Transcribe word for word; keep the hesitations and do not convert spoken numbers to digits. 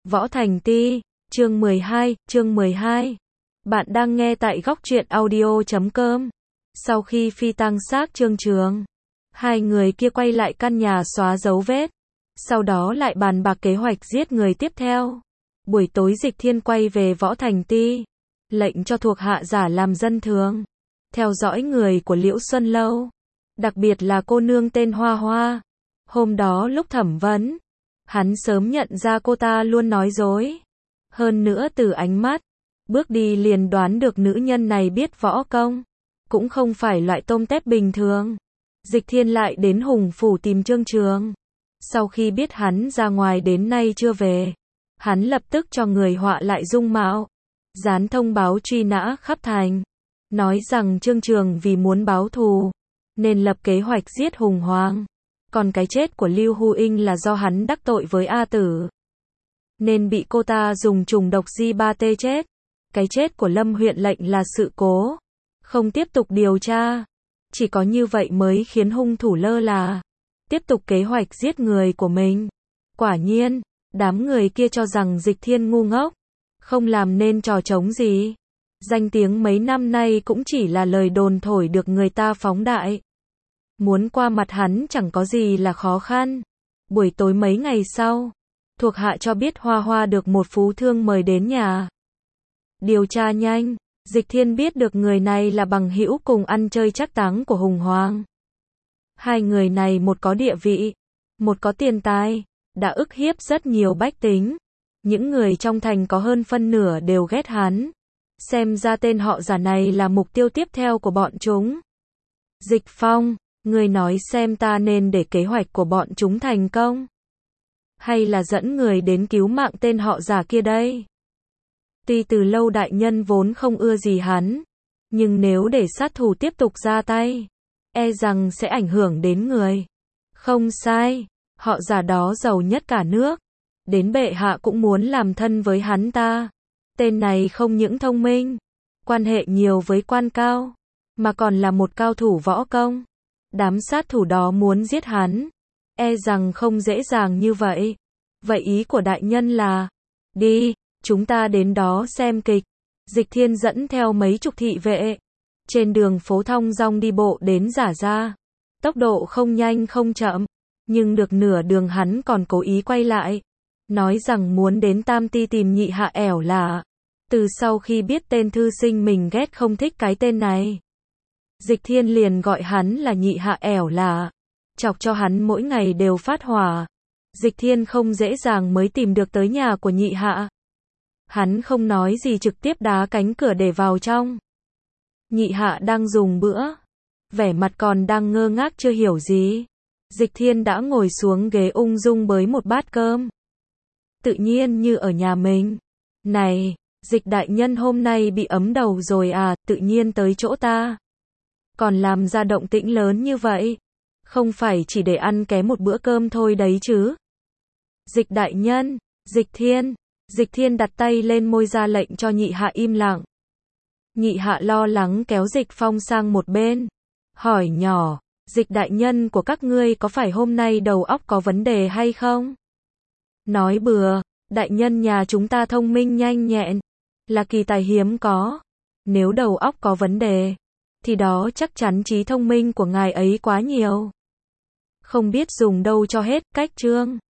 Võ Thành Ti, chương mười hai, chương mười hai. Bạn đang nghe tại góc truyện audio chấm com. Sau khi phi tang xác Trương Trường, hai người kia quay lại căn nhà xóa dấu vết, sau đó lại bàn bạc kế hoạch giết người tiếp theo. Buổi tối Dịch Thiên quay về Võ Thành Ti, lệnh cho thuộc hạ giả làm dân thường, theo dõi người của Liễu Xuân Lâu, đặc biệt là cô nương tên Hoa Hoa. Hôm đó lúc thẩm vấn, hắn sớm nhận ra cô ta luôn nói dối. Hơn nữa từ ánh mắt, bước đi liền đoán được nữ nhân này biết võ công, cũng không phải loại tôm tép bình thường. Dịch Thiên lại đến Hùng Phủ tìm Trương Trường. Sau khi biết hắn ra ngoài đến nay chưa về, hắn lập tức cho người họa lại dung mạo, dán thông báo truy nã khắp thành, nói rằng Trương Trường vì muốn báo thù, nên lập kế hoạch giết Hùng Hoàng. Còn cái chết của Lưu Hu Inh là do hắn đắc tội với A Tử, nên bị cô ta dùng trùng độc G ba T chết. Cái chết của Lâm huyện lệnh là sự cố, không tiếp tục điều tra. Chỉ có như vậy mới khiến hung thủ lơ là tiếp tục kế hoạch giết người của mình. Quả nhiên, đám người kia cho rằng Dịch Thiên ngu ngốc, không làm nên trò trống gì. Danh tiếng mấy năm nay cũng chỉ là lời đồn thổi được người ta phóng đại. Muốn qua mặt hắn chẳng có gì là khó khăn. Buổi tối mấy ngày sau, thuộc hạ cho biết Hoa Hoa được một phú thương mời đến nhà. Điều tra nhanh, Dịch Thiên biết được người này là bằng hữu cùng ăn chơi trác táng của Hùng Hoàng. Hai người này một có địa vị, một có tiền tài, đã ức hiếp rất nhiều bách tính. Những người trong thành có hơn phân nửa đều ghét hắn. Xem ra tên họ giả này là mục tiêu tiếp theo của bọn chúng. Dịch Phong, người nói xem ta nên để kế hoạch của bọn chúng thành công, hay là dẫn người đến cứu mạng tên họ giả kia đây? Tuy Từ Lâu đại nhân vốn không ưa gì hắn, nhưng nếu để sát thủ tiếp tục ra tay, e rằng sẽ ảnh hưởng đến người. Không sai, họ giả đó giàu nhất cả nước, đến bệ hạ cũng muốn làm thân với hắn ta. Tên này không những thông minh, quan hệ nhiều với quan cao, mà còn là một cao thủ võ công. Đám sát thủ đó muốn giết hắn, e rằng không dễ dàng như vậy. Vậy ý của đại nhân là, đi, chúng ta đến đó xem kịch. Dịch Thiên dẫn theo mấy chục thị vệ, trên đường phố thong dong đi bộ đến Giả Gia. Tốc độ không nhanh không chậm, nhưng được nửa đường hắn còn cố ý quay lại, nói rằng muốn đến Tam Ti tìm Nhị Hạ ẻo lả. Từ sau khi biết tên thư sinh mình ghét không thích cái tên này, Dịch Thiên liền gọi hắn là Nhị Hạ ẻo lả, chọc cho hắn mỗi ngày đều phát hỏa. Dịch Thiên không dễ dàng mới tìm được tới nhà của Nhị Hạ. Hắn không nói gì trực tiếp đá cánh cửa để vào trong. Nhị Hạ đang dùng bữa, vẻ mặt còn đang ngơ ngác chưa hiểu gì. Dịch Thiên đã ngồi xuống ghế ung dung bới một bát cơm, tự nhiên như ở nhà mình. Này, Dịch đại nhân hôm nay bị ấm đầu rồi à, tự nhiên tới chỗ ta, còn làm ra động tĩnh lớn như vậy, không phải chỉ để ăn ké một bữa cơm thôi đấy chứ? Dịch đại nhân, Dịch Thiên, Dịch Thiên đặt tay lên môi ra lệnh cho Nhị Hạ im lặng. Nhị Hạ lo lắng kéo Dịch Phong sang một bên, hỏi nhỏ, Dịch đại nhân của các ngươi có phải hôm nay đầu óc có vấn đề hay không? Nói bừa, đại nhân nhà chúng ta thông minh nhanh nhẹn, là kỳ tài hiếm có. Nếu đầu óc có vấn đề, thì đó chắc chắn trí thông minh của ngài ấy quá nhiều, không biết dùng đâu cho hết. Cách Trương